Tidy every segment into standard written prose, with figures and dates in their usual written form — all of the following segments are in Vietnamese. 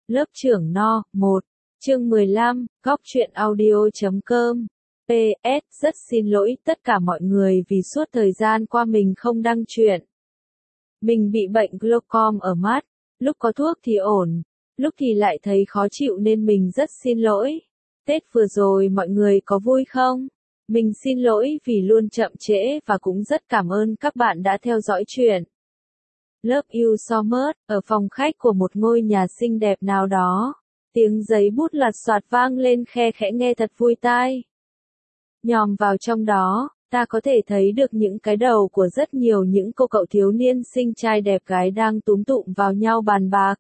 Lớp trưởng No. 1. Chương 15, Góc truyện audio.com. PS, rất xin lỗi tất cả mọi người vì suốt thời gian qua mình không đăng truyện. Mình bị bệnh glaucom ở mắt, lúc có thuốc thì ổn, lúc thì lại thấy khó chịu nên mình rất xin lỗi. Tết vừa rồi mọi người có vui không? Mình xin lỗi vì luôn chậm trễ và cũng rất cảm ơn các bạn đã theo dõi truyện. Love You So Much, ở phòng khách của một ngôi nhà xinh đẹp nào đó. Tiếng giấy bút lặt xoạt vang lên khe khẽ nghe thật vui tai. Nhòm vào trong đó, ta có thể thấy được những cái đầu của rất nhiều những cô cậu thiếu niên xinh trai đẹp gái đang túm tụm vào nhau bàn bạc.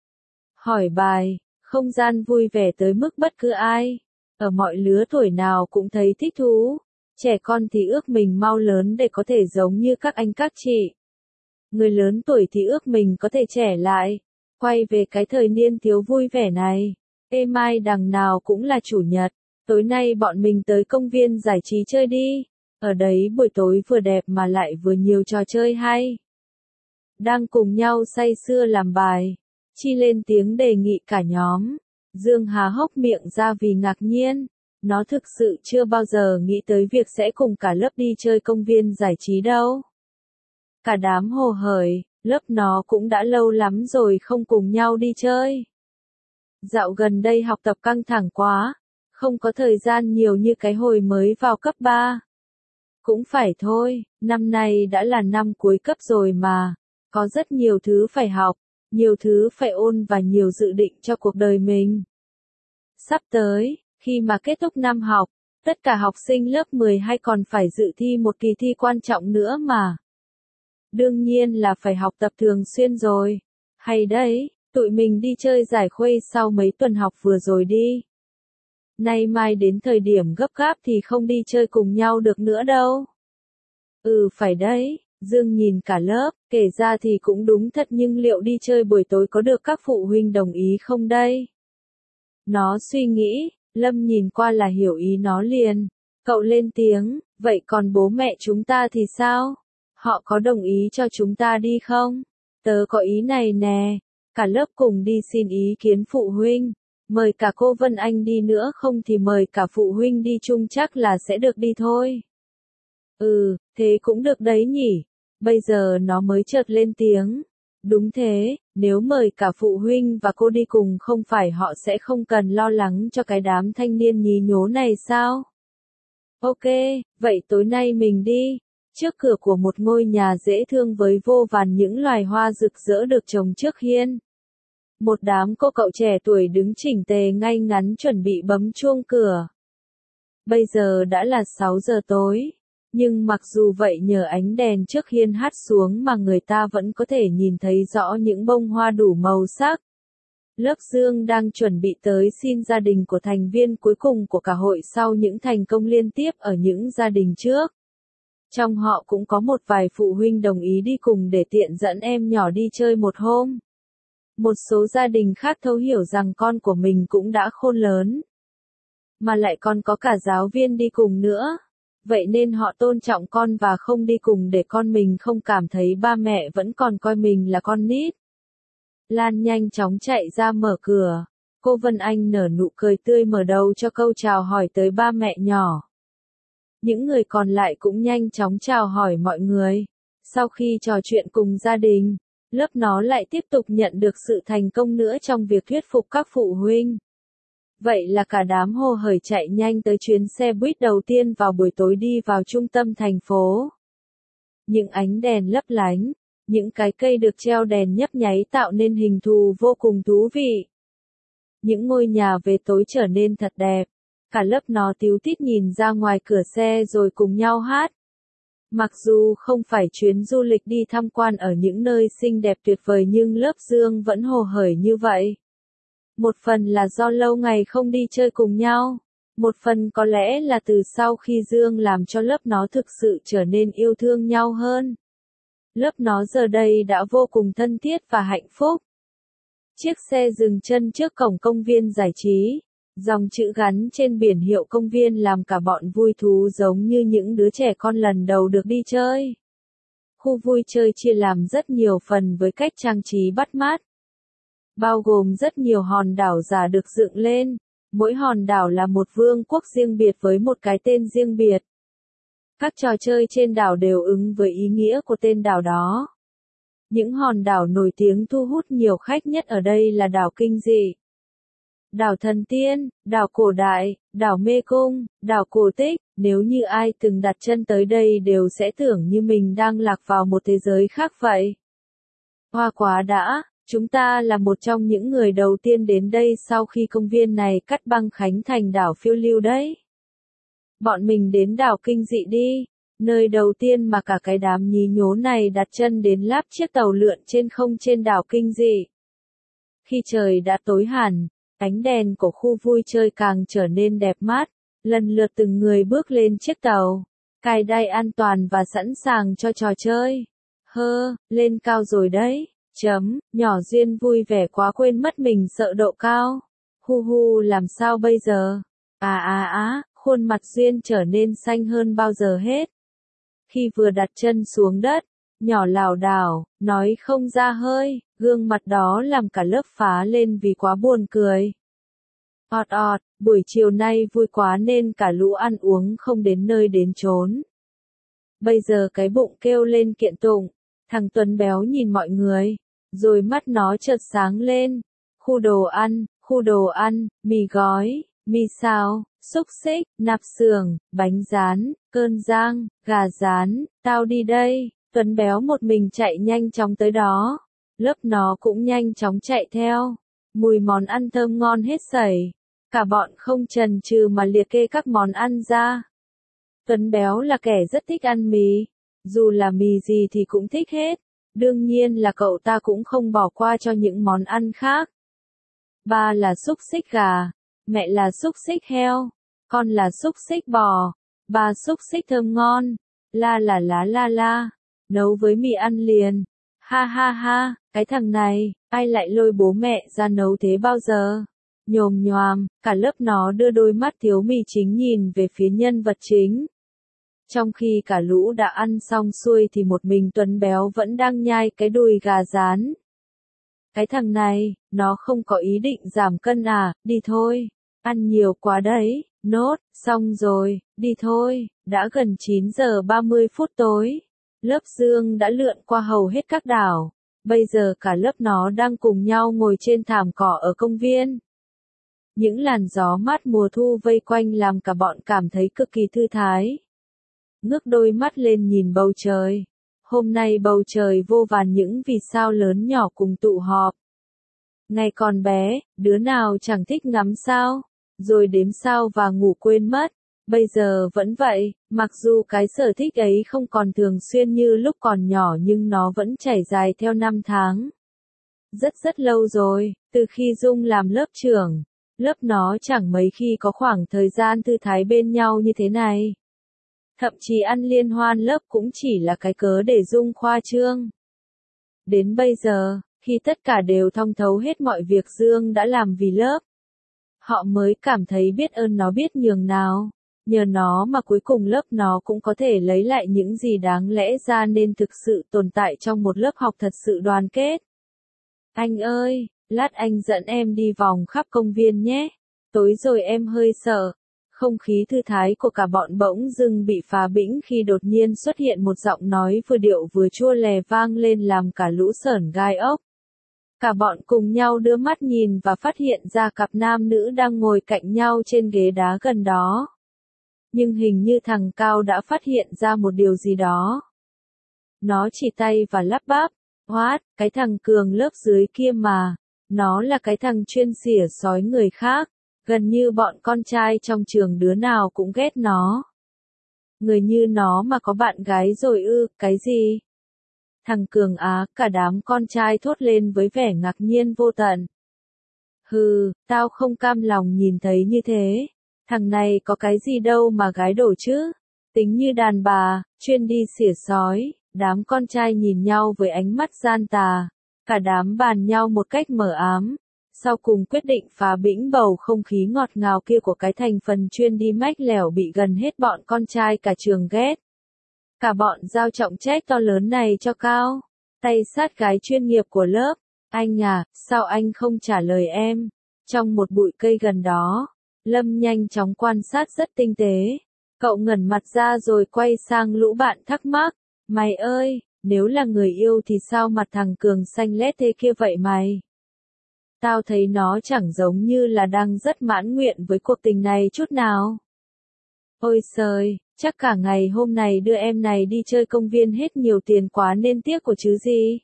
Hỏi bài, không gian vui vẻ tới mức bất cứ ai, ở mọi lứa tuổi nào cũng thấy thích thú. Trẻ con thì ước mình mau lớn để có thể giống như các anh các chị. Người lớn tuổi thì ước mình có thể trẻ lại, quay về cái thời niên thiếu vui vẻ này. Ê mai đằng nào cũng là chủ nhật, tối nay bọn mình tới công viên giải trí chơi đi. Ở đấy buổi tối vừa đẹp mà lại vừa nhiều trò chơi hay. Đang cùng nhau say sưa làm bài, Chi lên tiếng đề nghị cả nhóm. Dương há hốc miệng ra vì ngạc nhiên. Nó thực sự chưa bao giờ nghĩ tới việc sẽ cùng cả lớp đi chơi công viên giải trí đâu. Cả đám hồ hởi, lớp nó cũng đã lâu lắm rồi không cùng nhau đi chơi. Dạo gần đây học tập căng thẳng quá, không có thời gian nhiều như cái hồi mới vào cấp 3. Cũng phải thôi, năm nay đã là năm cuối cấp rồi mà, có rất nhiều thứ phải học, nhiều thứ phải ôn và nhiều dự định cho cuộc đời mình. Sắp tới, khi mà kết thúc năm học, tất cả học sinh lớp 12 còn phải dự thi một kỳ thi quan trọng nữa mà. Đương nhiên là phải học tập thường xuyên rồi. Hay đấy, tụi mình đi chơi giải khuây sau mấy tuần học vừa rồi đi. Nay mai đến thời điểm gấp gáp thì không đi chơi cùng nhau được nữa đâu. Phải đấy, Dương nhìn cả lớp, kể ra thì cũng đúng thật nhưng liệu đi chơi buổi tối có được các phụ huynh đồng ý không đây? Nó suy nghĩ, Lâm nhìn qua là hiểu ý nó liền. Cậu lên tiếng, vậy còn bố mẹ chúng ta thì sao? Họ có đồng ý cho chúng ta đi không? Tớ có ý này nè, cả lớp cùng đi xin ý kiến phụ huynh. Mời cả cô Vân Anh đi nữa không thì mời cả phụ huynh đi chung chắc là sẽ được đi thôi. Thế cũng được đấy nhỉ. Bây giờ nó mới chợt lên tiếng. Đúng thế, nếu mời cả phụ huynh và cô đi cùng không phải họ sẽ không cần lo lắng cho cái đám thanh niên nhí nhố này sao? Ok, vậy tối nay mình đi. Trước cửa của một ngôi nhà dễ thương với vô vàn những loài hoa rực rỡ được trồng trước hiên. Một đám cô cậu trẻ tuổi đứng chỉnh tề ngay ngắn chuẩn bị bấm chuông cửa. Bây giờ đã là 6 giờ tối, nhưng mặc dù vậy nhờ ánh đèn trước hiên hắt xuống mà người ta vẫn có thể nhìn thấy rõ những bông hoa đủ màu sắc. Lớp Dương đang chuẩn bị tới xin gia đình của thành viên cuối cùng của cả hội sau những thành công liên tiếp ở những gia đình trước. Trong họ cũng có một vài phụ huynh đồng ý đi cùng để tiện dẫn em nhỏ đi chơi một hôm. Một số gia đình khác thấu hiểu rằng con của mình cũng đã khôn lớn, mà lại còn có cả giáo viên đi cùng nữa. Vậy nên họ tôn trọng con và không đi cùng để con mình không cảm thấy ba mẹ vẫn còn coi mình là con nít. Lan nhanh chóng chạy ra mở cửa. Cô Vân Anh nở nụ cười tươi mở đầu cho câu chào hỏi tới ba mẹ nhỏ. Những người còn lại cũng nhanh chóng chào hỏi mọi người. Sau khi trò chuyện cùng gia đình, lớp nó lại tiếp tục nhận được sự thành công nữa trong việc thuyết phục các phụ huynh. Vậy là cả đám hồ hởi chạy nhanh tới chuyến xe buýt đầu tiên vào buổi tối đi vào trung tâm thành phố. Những ánh đèn lấp lánh, những cái cây được treo đèn nhấp nháy tạo nên hình thù vô cùng thú vị. Những ngôi nhà về tối trở nên thật đẹp. Cả lớp nó tíu tít nhìn ra ngoài cửa xe rồi cùng nhau hát. Mặc dù không phải chuyến du lịch đi tham quan ở những nơi xinh đẹp tuyệt vời nhưng lớp Dương vẫn hồ hởi như vậy. Một phần là do lâu ngày không đi chơi cùng nhau. Một phần có lẽ là từ sau khi Dương làm cho lớp nó thực sự trở nên yêu thương nhau hơn. Lớp nó giờ đây đã vô cùng thân thiết và hạnh phúc. Chiếc xe dừng chân trước cổng công viên giải trí. Dòng chữ gắn trên biển hiệu công viên làm cả bọn vui thú giống như những đứa trẻ con lần đầu được đi chơi. Khu vui chơi chia làm rất nhiều phần với cách trang trí bắt mắt. bao gồm rất nhiều hòn đảo giả được dựng lên, mỗi hòn đảo là một vương quốc riêng biệt với một cái tên riêng biệt. Các trò chơi trên đảo đều ứng với ý nghĩa của tên đảo đó. Những hòn đảo nổi tiếng thu hút nhiều khách nhất ở đây là đảo Kinh Dị, đảo Thần Tiên, đảo Cổ Đại, đảo Mê Cung, đảo Cổ Tích. Nếu như ai từng đặt chân tới đây đều sẽ tưởng như mình đang lạc vào một thế giới khác vậy. Hoa quá đã, chúng ta là một trong những người đầu tiên đến đây sau khi công viên này cắt băng khánh thành đảo phiêu lưu đấy. Bọn mình đến đảo Kinh Dị đi, nơi đầu tiên mà cả cái đám nhí nhố này đặt chân đến láp chiếc tàu lượn trên không trên đảo Kinh Dị. Khi trời đã tối hẳn, ánh đèn của khu vui chơi càng trở nên đẹp mắt, lần lượt từng người bước lên chiếc tàu, cài đai an toàn và sẵn sàng cho trò chơi. Lên cao rồi đấy, nhỏ Duyên vui vẻ quá quên mất mình sợ độ cao. Làm sao bây giờ? Khuôn mặt Duyên trở nên xanh hơn bao giờ hết. Khi vừa đặt chân xuống đất, nhỏ lảo đảo, nói không ra hơi, gương mặt đó làm cả lớp phá lên vì quá buồn cười. Buổi chiều nay vui quá nên cả lũ ăn uống không đến nơi đến chốn. Bây giờ cái bụng kêu lên kiện tụng, thằng Tuấn béo nhìn mọi người, rồi mắt nó chợt sáng lên. Khu đồ ăn, mì gói, mì xào, xúc xích, nạp xưởng, bánh rán, cơm rang, gà rán, tao đi đây. Tuấn béo một mình chạy nhanh chóng tới đó, lớp nó cũng nhanh chóng chạy theo. Mùi món ăn thơm ngon hết sảy, cả bọn không chần chừ mà liệt kê các món ăn ra. Tuấn béo là kẻ rất thích ăn mì, dù là mì gì thì cũng thích hết, đương nhiên là cậu ta cũng không bỏ qua cho những món ăn khác. Ba là xúc xích gà, mẹ là xúc xích heo, con là xúc xích bò, ba xúc xích thơm ngon, la, nấu với mì ăn liền. Ha, cái thằng này, ai lại lôi bố mẹ ra nấu thế bao giờ? Nhồm nhoàm, cả lớp nó đưa đôi mắt thiếu mì chính nhìn về phía nhân vật chính. Trong khi cả lũ đã ăn xong xuôi thì một mình Tuấn béo vẫn đang nhai cái đùi gà rán. Cái thằng này, nó không có ý định giảm cân à, đi thôi, ăn nhiều quá đấy, xong rồi, đi thôi, đã gần 9 giờ 30 phút tối. Lớp Dương đã lượn qua hầu hết các đảo, bây giờ cả lớp nó đang cùng nhau ngồi trên thảm cỏ ở công viên. Những làn gió mát mùa thu vây quanh làm cả bọn cảm thấy cực kỳ thư thái. Ngước đôi mắt lên nhìn bầu trời. Hôm nay bầu trời vô vàn những vì sao lớn nhỏ cùng tụ họp. Ngày còn bé, đứa nào chẳng thích ngắm sao, rồi đếm sao và ngủ quên mất. Bây giờ vẫn vậy, mặc dù cái sở thích ấy không còn thường xuyên như lúc còn nhỏ nhưng nó vẫn trải dài theo năm tháng. Rất lâu rồi, từ khi Dung làm lớp trưởng, lớp nó chẳng mấy khi có khoảng thời gian thư thái bên nhau như thế này. Thậm chí ăn liên hoan lớp cũng chỉ là cái cớ để Dung khoa trương. Đến bây giờ, khi tất cả đều thông thấu hết mọi việc Dương đã làm vì lớp, họ mới cảm thấy biết ơn nó biết nhường nào. Nhờ nó mà cuối cùng lớp nó cũng có thể lấy lại những gì đáng lẽ ra nên thực sự tồn tại trong một lớp học thật sự đoàn kết. Anh ơi, lát anh dẫn em đi vòng khắp công viên nhé. Tối rồi em hơi sợ. Không khí thư thái của cả bọn bỗng dưng bị phá bĩnh khi đột nhiên xuất hiện một giọng nói vừa điệu vừa chua lè vang lên làm cả lũ sởn gai ốc. Cả bọn cùng nhau đưa mắt nhìn và phát hiện ra cặp nam nữ đang ngồi cạnh nhau trên ghế đá gần đó. Nhưng hình như thằng Cao đã phát hiện ra một điều gì đó. Nó chỉ tay và lắp bắp, cái thằng Cường lớp dưới kia mà, nó là cái thằng chuyên xỉa xói người khác, gần như bọn con trai trong trường đứa nào cũng ghét nó. Người như nó mà có bạn gái rồi ư, cái gì? Thằng Cường cả đám con trai thốt lên với vẻ ngạc nhiên vô tận. Tao không cam lòng nhìn thấy như thế. Thằng này có cái gì đâu mà gái đổ chứ, tính như đàn bà, chuyên đi xỉa sói. Đám con trai nhìn nhau với ánh mắt gian tà, cả đám bàn nhau một cách mờ ám, sau cùng quyết định phá bĩnh bầu không khí ngọt ngào kia của cái thành phần chuyên đi mách lẻo bị gần hết bọn con trai cả trường ghét. Cả bọn giao trọng trách to lớn này cho Cao, tay sát gái chuyên nghiệp của lớp, Anh à, sao anh không trả lời em? Trong một bụi cây gần đó, Lâm nhanh chóng quan sát rất tinh tế. Cậu ngẩng mặt ra rồi quay sang lũ bạn thắc mắc. Mày ơi, nếu là người yêu thì sao mặt thằng Cường xanh lét thế kia vậy mày? Tao thấy nó chẳng giống như là đang rất mãn nguyện với cuộc tình này chút nào. Ôi trời, chắc cả ngày hôm này đưa em này đi chơi công viên hết nhiều tiền quá nên tiếc của chứ gì.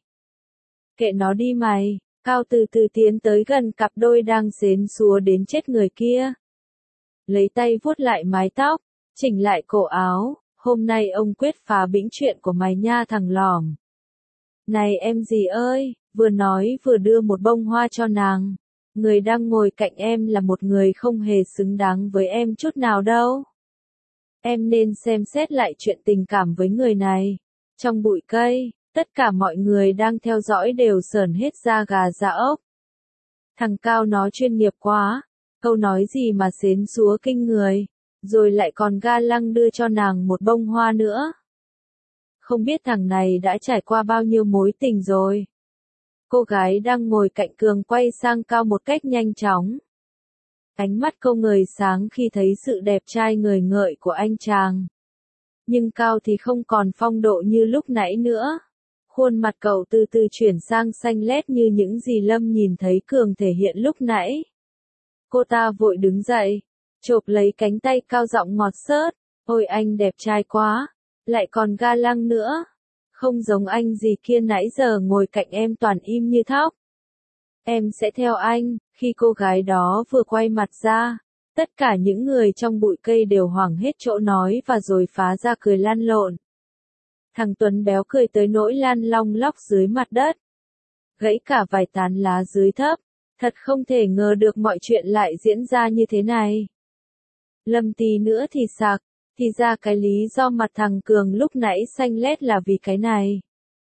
Kệ nó đi mày, Cao từ từ tiến tới gần cặp đôi đang xến xúa đến chết người kia. Lấy tay vuốt lại mái tóc, chỉnh lại cổ áo, hôm nay ông quyết phá bĩnh chuyện của mày nha thằng lỏm. Này em gì ơi, vừa nói vừa đưa một bông hoa cho nàng. Người đang ngồi cạnh em là một người không hề xứng đáng với em chút nào đâu. Em nên xem xét lại chuyện tình cảm với người này. Trong bụi cây, tất cả mọi người đang theo dõi đều sởn hết da gà da ốc. Thằng Cao nó chuyên nghiệp quá, câu nói gì mà xến xúa kinh người, rồi lại còn ga lăng đưa cho nàng một bông hoa nữa. Không biết thằng này đã trải qua bao nhiêu mối tình rồi. Cô gái đang ngồi cạnh Cường quay sang Cao một cách nhanh chóng. Ánh mắt cô ngời sáng khi thấy sự đẹp trai ngời ngợi của anh chàng. Nhưng Cao thì không còn phong độ như lúc nãy nữa. Khuôn mặt cậu từ từ chuyển sang xanh lét như những gì Lâm nhìn thấy Cường thể hiện lúc nãy. Cô ta vội đứng dậy, chộp lấy cánh tay Cao giọng ngọt xớt. Ôi anh đẹp trai quá, lại còn ga lăng nữa. Không giống anh gì kia nãy giờ ngồi cạnh em toàn im như thóc. Em sẽ theo anh. Khi cô gái đó vừa quay mặt ra, tất cả những người trong bụi cây đều hoảng hết chỗ nói và rồi phá ra cười lăn lộn. Thằng Tuấn béo cười tới nỗi lăn long lóc dưới mặt đất. Gãy cả vài tán lá dưới thấp. Thật không thể ngờ được mọi chuyện lại diễn ra như thế này. Lâm tí nữa thì sặc, thì ra cái lý do mặt thằng Cường lúc nãy xanh lét là vì cái này.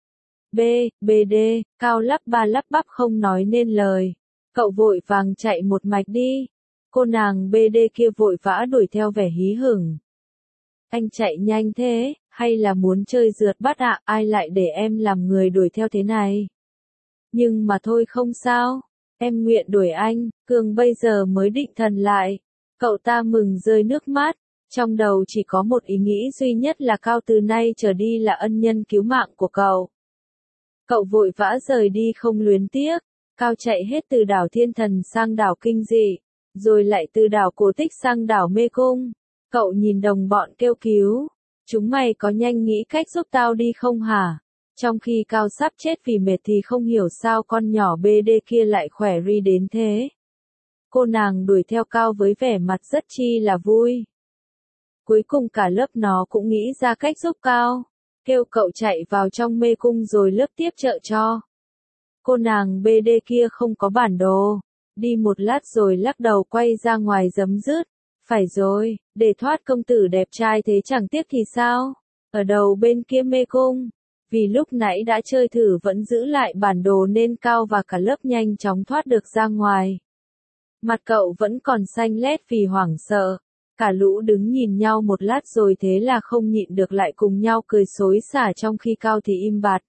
BD, Cao lắp ba lắp bắp không nói nên lời. Cậu vội vàng chạy một mạch đi. Cô nàng BD kia vội vã đuổi theo vẻ hí hửng. Anh chạy nhanh thế, hay là muốn chơi rượt bắt ạ? Ai lại để em làm người đuổi theo thế này? Nhưng mà thôi không sao, em nguyện đuổi anh. Cường bây giờ mới định thần lại. Cậu ta mừng rơi nước mắt. Trong đầu chỉ có một ý nghĩ duy nhất là Cao từ nay trở đi là ân nhân cứu mạng của cậu. Cậu vội vã rời đi không luyến tiếc. Cao chạy hết từ đảo Thiên Thần sang đảo Kinh Dị, rồi lại từ đảo Cổ Tích sang đảo Mê Cung. Cậu nhìn đồng bọn kêu cứu. Chúng mày có nhanh nghĩ cách giúp tao đi không hả? Trong khi Cao sắp chết vì mệt thì không hiểu sao con nhỏ BD kia lại khỏe ri đến thế. Cô nàng đuổi theo Cao với vẻ mặt rất chi là vui. Cuối cùng cả lớp nó cũng nghĩ ra cách giúp Cao. Kêu cậu chạy vào trong mê cung rồi lớp tiếp trợ cho. Cô nàng BD kia không có bản đồ. Đi một lát rồi lắc đầu quay ra ngoài giấm dứt. Phải rồi, để thoát công tử đẹp trai thế chẳng tiếc thì sao? Ở đầu bên kia mê cung. Vì lúc nãy đã chơi thử vẫn giữ lại bản đồ nên Cao và cả lớp nhanh chóng thoát được ra ngoài. Mặt cậu vẫn còn xanh lét vì hoảng sợ. Cả lũ đứng nhìn nhau một lát rồi thế là không nhịn được lại cùng nhau cười xối xả trong khi Cao thì im bặt.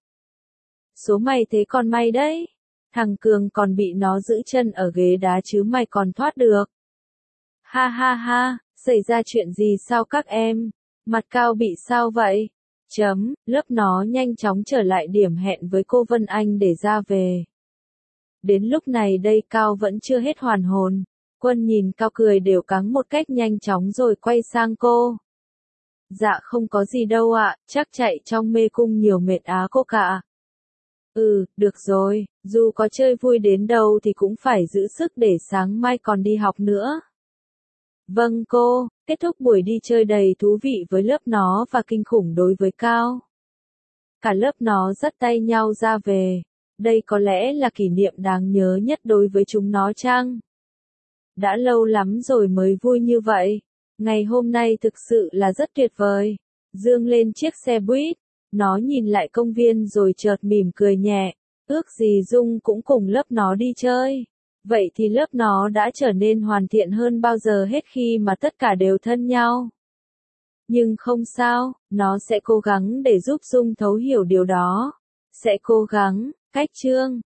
Số mày thế còn may đấy. Thằng Cường còn bị nó giữ chân ở ghế đá chứ mày còn thoát được. Ha ha ha, xảy ra chuyện gì sao các em? Mặt Cao bị sao vậy? Lớp nó nhanh chóng trở lại điểm hẹn với cô Vân Anh để ra về. Đến lúc này đây Cao vẫn chưa hết hoàn hồn. Quân nhìn Cao cười đều cắng một cách nhanh chóng rồi quay sang cô. Dạ không có gì đâu ạ, chắc chạy trong mê cung nhiều mệt á cô cả. Được rồi, dù có chơi vui đến đâu thì cũng phải giữ sức để sáng mai còn đi học nữa. Vâng cô, kết thúc buổi đi chơi đầy thú vị với lớp nó và kinh khủng đối với Cao. Cả lớp nó dắt tay nhau ra về. Đây có lẽ là kỷ niệm đáng nhớ nhất đối với chúng nó chăng? Đã lâu lắm rồi mới vui như vậy. Ngày hôm nay thực sự là rất tuyệt vời. Dương lên chiếc xe buýt. Nó nhìn lại công viên rồi chợt mỉm cười nhẹ. Ước gì Dung cũng cùng lớp nó đi chơi. Vậy thì lớp nó đã trở nên hoàn thiện hơn bao giờ hết khi mà tất cả đều thân nhau. Nhưng không sao, nó sẽ cố gắng để giúp Dung thấu hiểu điều đó. Sẽ cố gắng, cách chương.